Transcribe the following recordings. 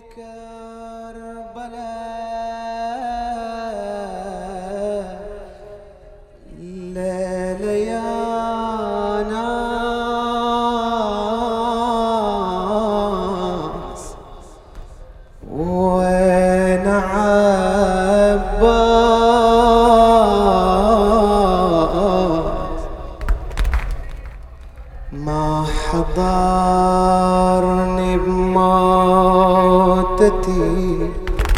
كربلاء الليل يا ناس وين عباس ما حضرني بموتتي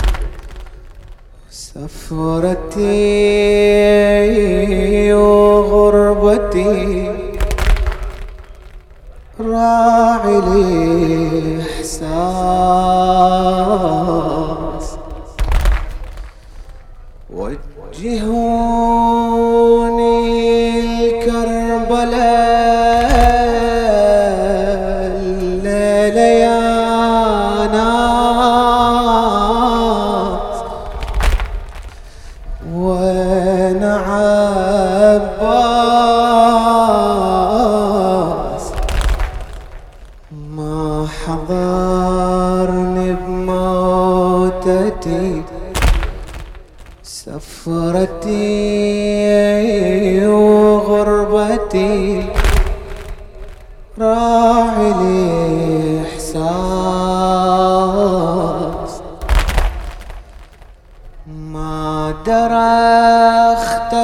سفرتي وغربتي راعي لي إحساس وجهوني الكربلاء الليل يا ناس وين عباس ما حضرني بموتتي سفرتي وغربتي راعي لي إحساس ما درخت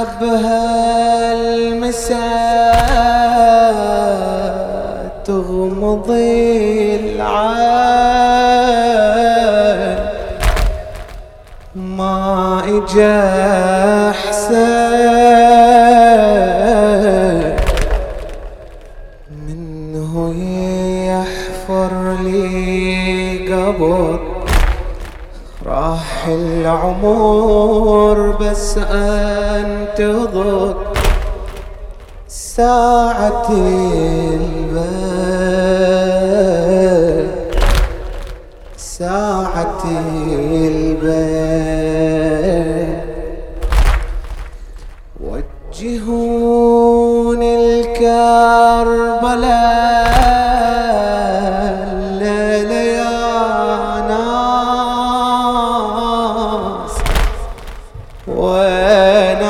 بهالمساء تغمضي العين ما إجا أحسن منه يحفر لي قبر راح العمر بس أنتظر ساعة البيت ساعة البيت وجهوني الكربلاء الليل يا ناس وين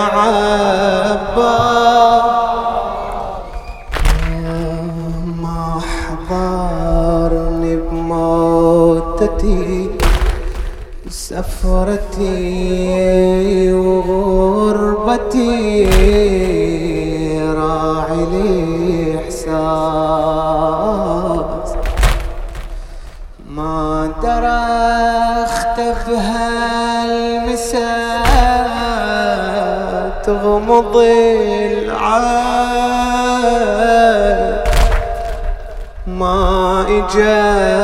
عباس ما حضرني بموتتي سفرتي وغربتي راعي لي إحساس ما درخت بهالمساء تغمضي العين ما إجا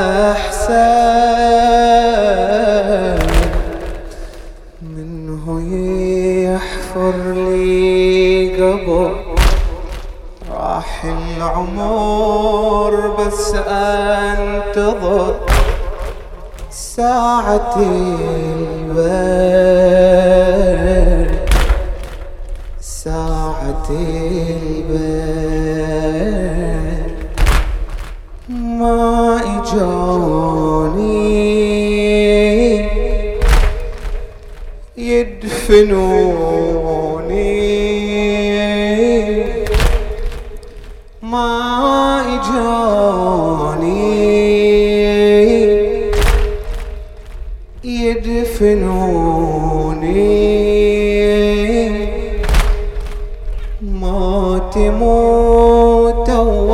أحسن منه يحفر لي قبر راح العمر بس أنتظر ساعة البيت ساعة البيت ما إجوني يدفنوني ما إجوني يدفنوني موت موت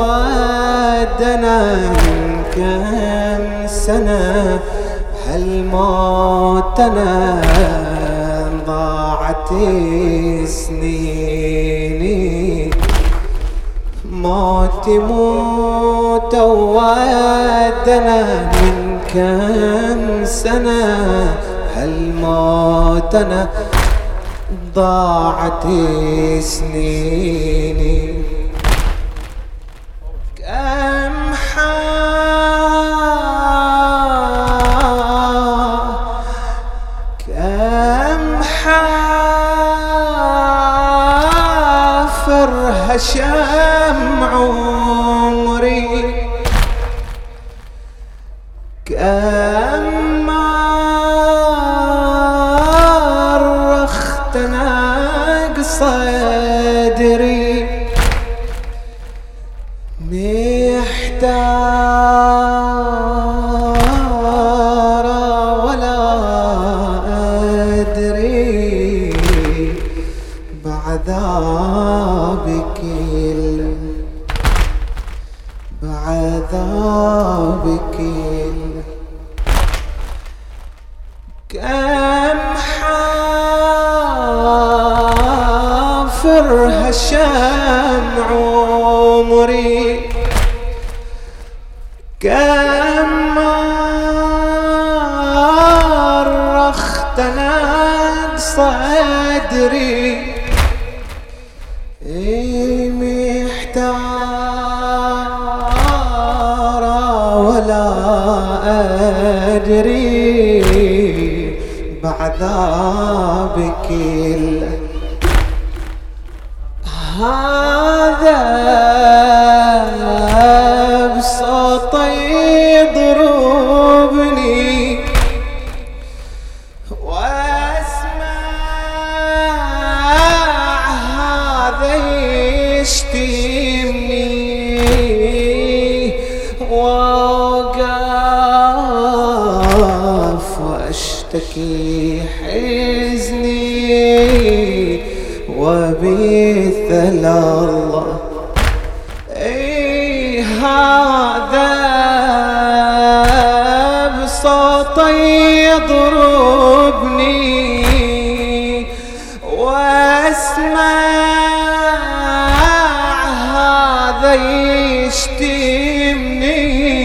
ودنا من كم سنة هالموتنا ضاعت سنيني موت موت ودنا من كم سنة هالموتنا ضاعت سنيني كم حافر هشام عمري كم محتارة ولا أدري بعذابك كم حافر هالشمع عمري كم مرة اختنق صدري محتارة ولا أدري بعذابك هذا بصوت يضربني واسمع هذا يشتمني واقف واشتكي حزني وبيثل الله هذا بصوت يضربني واسمع هذا يشتمني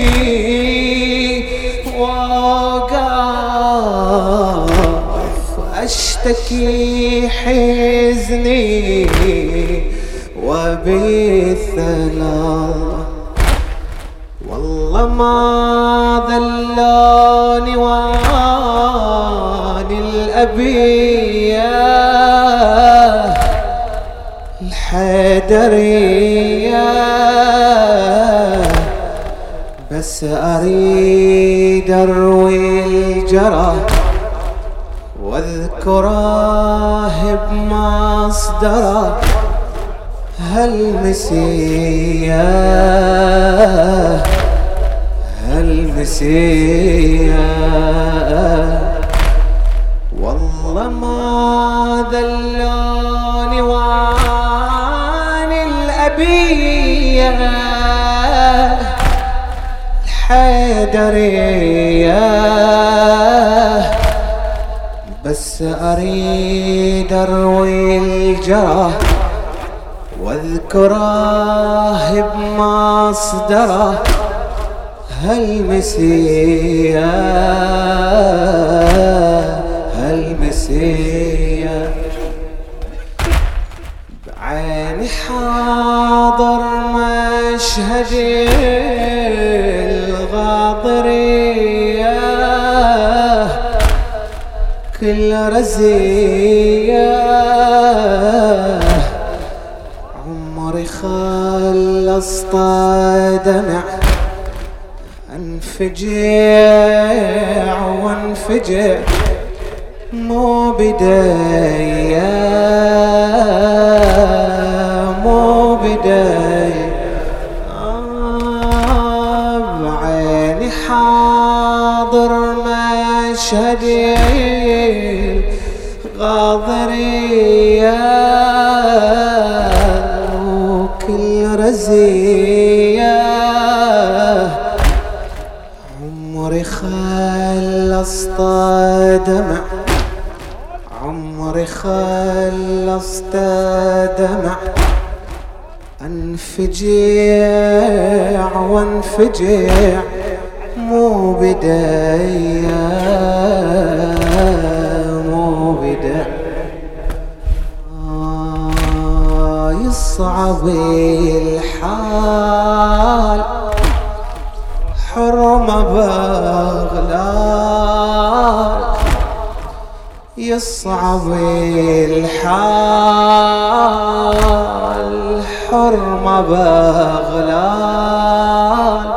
واقف اشتكي حزني وبيثل الله والله ما ذلوني واني الأبية الحيدرية بس أريد أروي الجرح واذكره بمصدره هالمسيا والله ما ذلوني واني الأبية الحيدرية بس أريد أروي الجرح واذكره بمصدره هالمسيا بعيني حاضر مشهد الغاضرية كل رزية عمري خلصت دمع انفجع وانفجع مو بداية بعيني حاضر مشهد غاضرية وكل رزية عمري خلصت دمع عمري خلصت دمع انفجع وانفجع مو بداية يصعب الحال حرمة بغلال يصعب الحال حرمة بغلال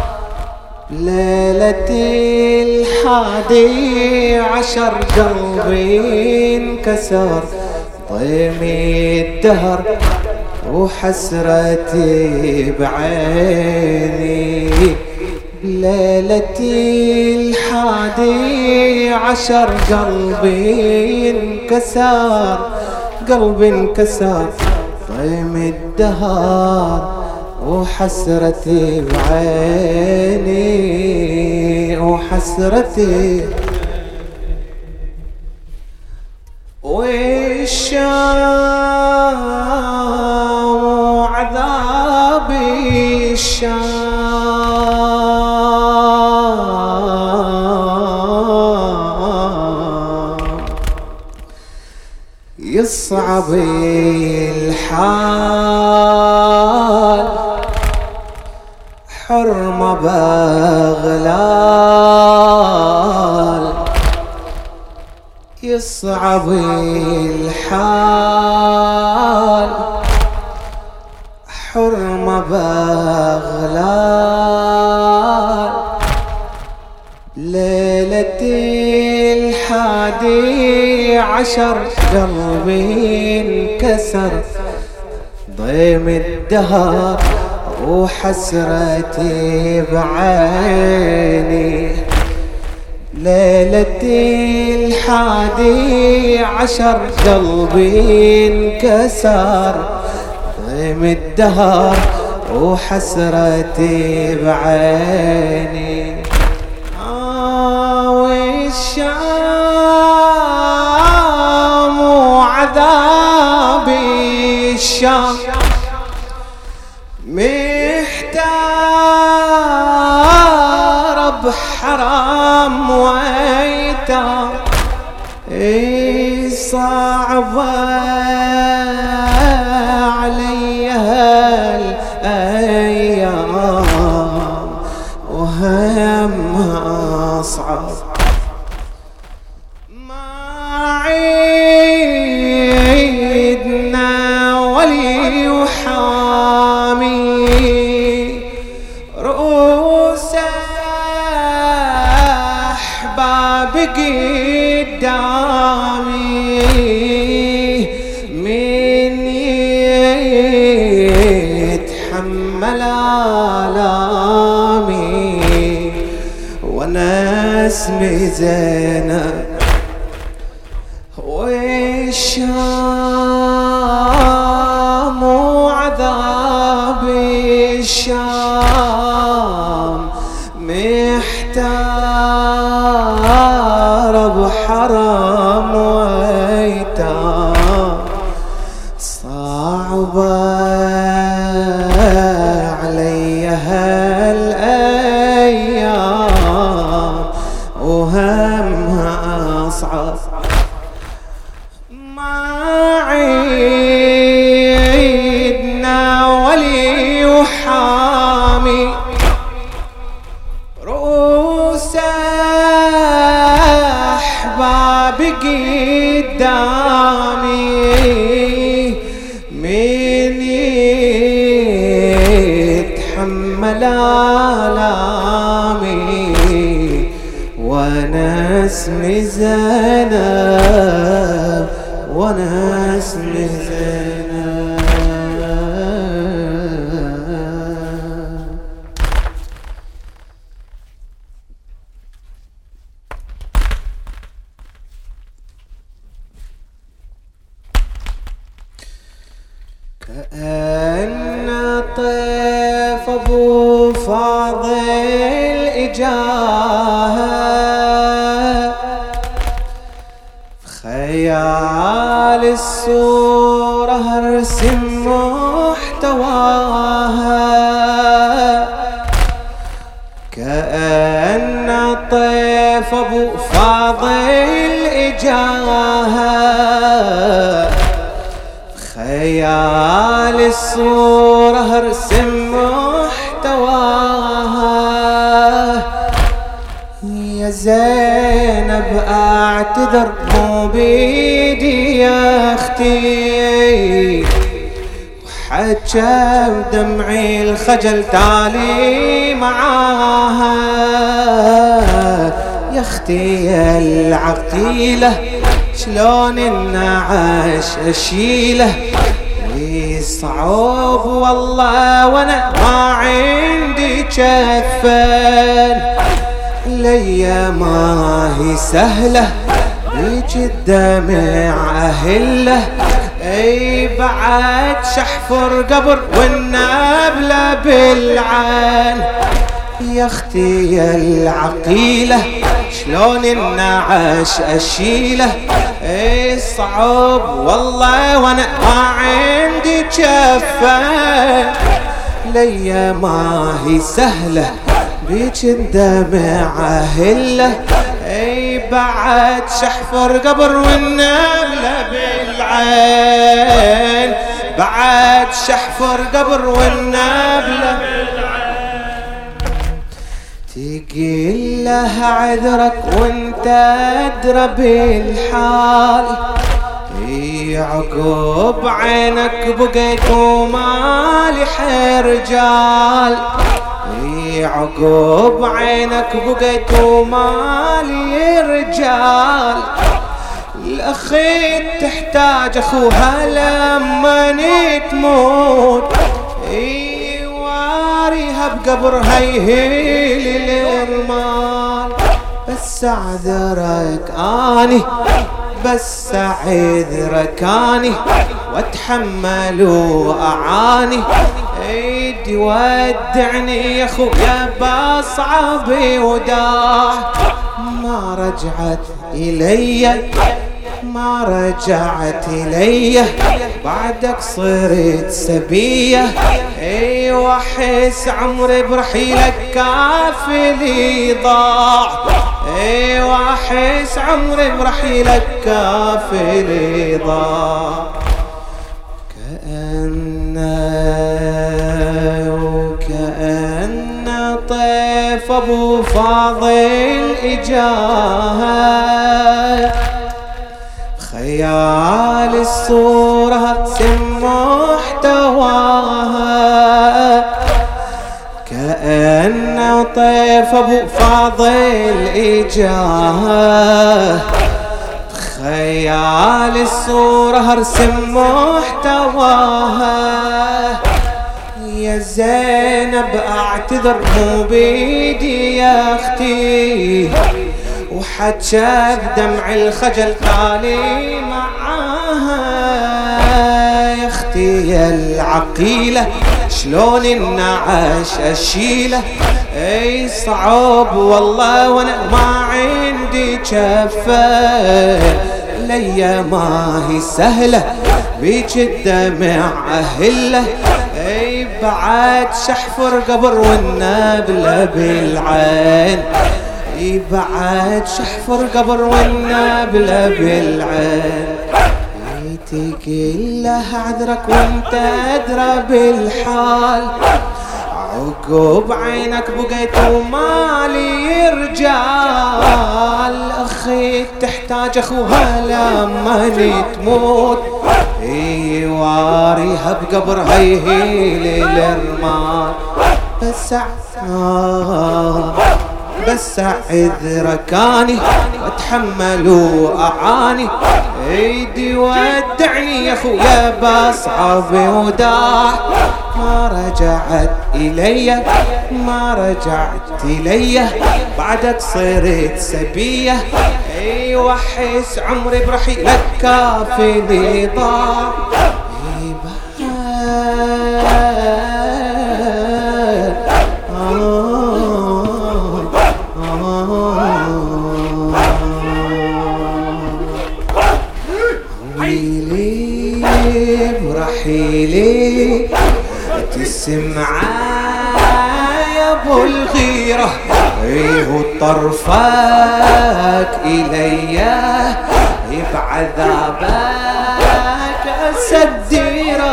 ليلة 11 قلبي انكسر ضيمي الدهر وحسرتي بعيني بليلتي 11 قلبي انكسر، قلبي انكسر طيم الدهر وحسرتي بعيني وحسرتي والشام وعذابي الشام يصعب الحال حرمة بغلال، يصعب الحال حرمة بغلال، ليلة 11 قلبي انكسر ضيم الدهر وحسرتي بعيني، ليلة 11 قلبي انكسر ضيم الدهر وحسرتي بعيني. والشام وعذابي الشام محتار بحرام ويتام، صعبة علي هالايام وهمها صعب، ما عيدنا ولي وحامي رؤوس أحباب قدامي، من يتحمل آلامي وانا اسمي زينب. والشام وعذابي الشام محتار بحرام ويتام، صعبة علي هالايام وهمها اصعب، ما عيدنا ولي وحامي رؤوس أحباب قدامي، من يتحمل آلامي وانا اسمي زينب وانا اسمي زينب. كأن طيف أبو فاضل إجاها خيال السورة ارسم محتواها، كأن طيف أبو فاضل إجاها خيال الصورة ارسم محتواها، يا زينب اعتذر مو بيدي يا اختي، وحجى بدمعي الخجل تالي معاها، يا اختي يا العقيلة شلون النعش اشيله صعب والله وانا ما عندي كفن، ليا ما هي سهلة بيج الدمع أهله، اي بعد شحفر قبر والنابلة بالعين. يا اختي يا العقيلة شلون النعش اشيله، اي صعب والله وانا ما عندي كفة، ليا ما هي سهلة بيج الدمع أهله، اي بعد شحفر قبر والنابلة بالعين، بعد شحفر قبر والنابلة بالعين. تقول له عذرك وانت ادرى بالحال، عقب عينك بقيت ومالي رجال، عقب عينك بقيت ومالي رجال، الاخيت تحتاج اخوها لما تموت، واريها بقبرها يهيل الرمال. بس اعذرك اني بس اعذرك اني واتحمل واعاني، ايدي ودعني يا خويا بصعب وداع، ما رجعت الي ما رجعت الي بعدك صرت سبيه، اي واحس عمري برحيلك كافلي ضاع، اي واحس عمري برحيلك كافلي ضاع. وكأن طيف ابو فاضل اجاها، خيال الصورة سم محتواها، كأن طيف ابو فاضل اجاها، خيال الصورة ارسم محتواها. يا زينب اعتذر مو بيدي يا اختي، وحجى بدمع الخجل تالي معاها، يا اختي يا العقيلة شلون النعش اشيله، اي صعب والله وانا ما عندي كفة، ليا ما هي سهلة بيج الدمع أهله، اي بعد شحفر قبر والنابلة بالعين، اي بعد شحفر قبر والنابلة بالعين. تقول له عذرك وانت ادرى بالحال، عقب عينك بقيت ومالي رجال، اخي تحتاج اخوها لما تموت، اي واريها بقبرها يهيل الرمال. بس اعذرك اني واتحمل واعاني، ايدي ودعني يا خويا بصعب وداع، ما رجعت الي ما رجعت الي بعدك صرت سبيه، اي وحس عمري برحيلك كافلي ضاع. برحيلي تسمع يا ابو الغيرة، ايه طرفك الي بعذابك اسديره،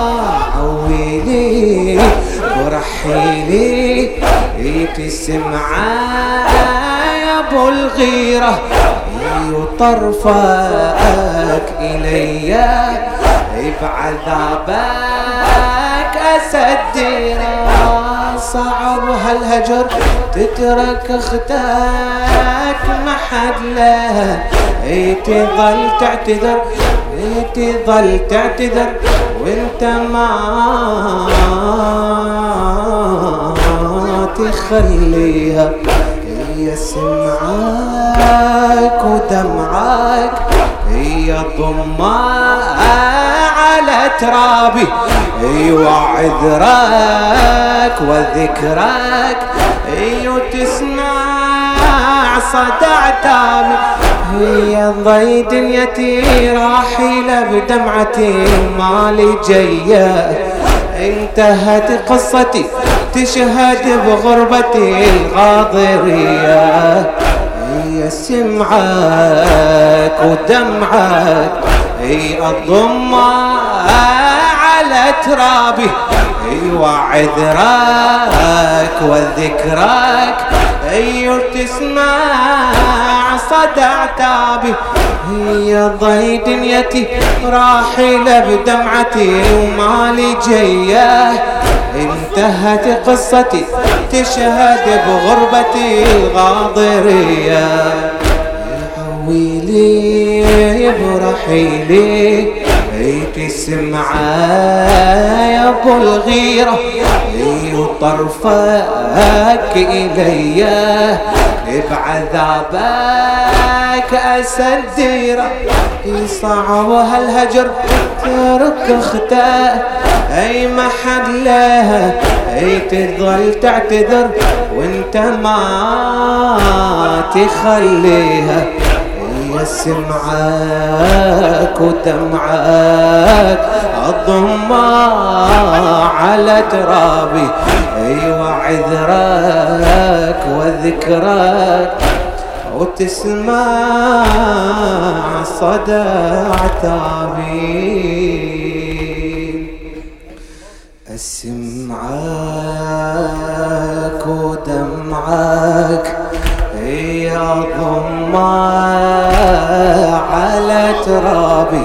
عويلي برحيلي تسمع يا ابو الغيرة، طرفك الي بعذابك اسديره. صعب هالهجر تترك اختك ما حد له، تظل تعتذر تظل تعتذر وانت ما تخليها. هي سمعك ودمعك، هي ضمها على ترابي، وعذرك وذكرك، وتسمع صدى عتابي. هي ضي دنيتي راحلة بدمعتي مالي جاية، انتهت قصتي تشهد بغربتي الغاضرية. هي سمعك ودمعك، هي الضمة على ترابي، وعذرك وذكرك، تسمع صدى عتابي. هي ضي دنيتي راحلة بدمعتي ومالي جاية، انتهت قصتي تشهد بغربتي الغاضرية. عويلي برحيلي تسمعي يا ابو الغيرة، وطرفك إلي بعذابك أسديرة. صعب هالهجر ترك اختها، اي ما حد لها تظل تعتذر وانت ما تخليها. هي سمعك ودمعك، الضمة على ترابي، وعذرك وذكرك، وتسمع صدى عتابي. سمعك ودمعك، يا ضمة على ترابي،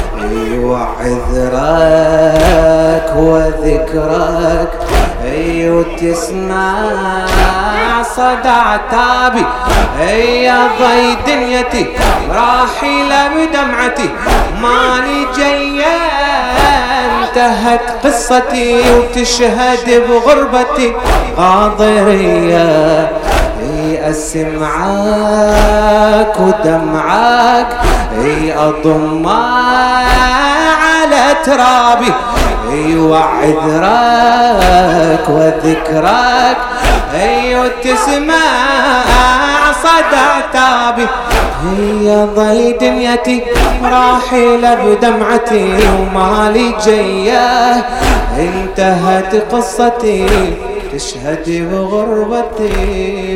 وعذرك وذكرك، وتسمع صدى عتابي. يا ضي دنيتي راحلة بدمعتي ماني جاية، انتهت قصتي وتشهد بغربتي غاضرية. أسمعك ودمعك، أضمك على ترابي، وعذرك وذكرك، وتسمع صدى عتابي. هي ضي دنيتي راحلة بدمعتي ومالي جاية، انتهت قصتي تشهد بغربتي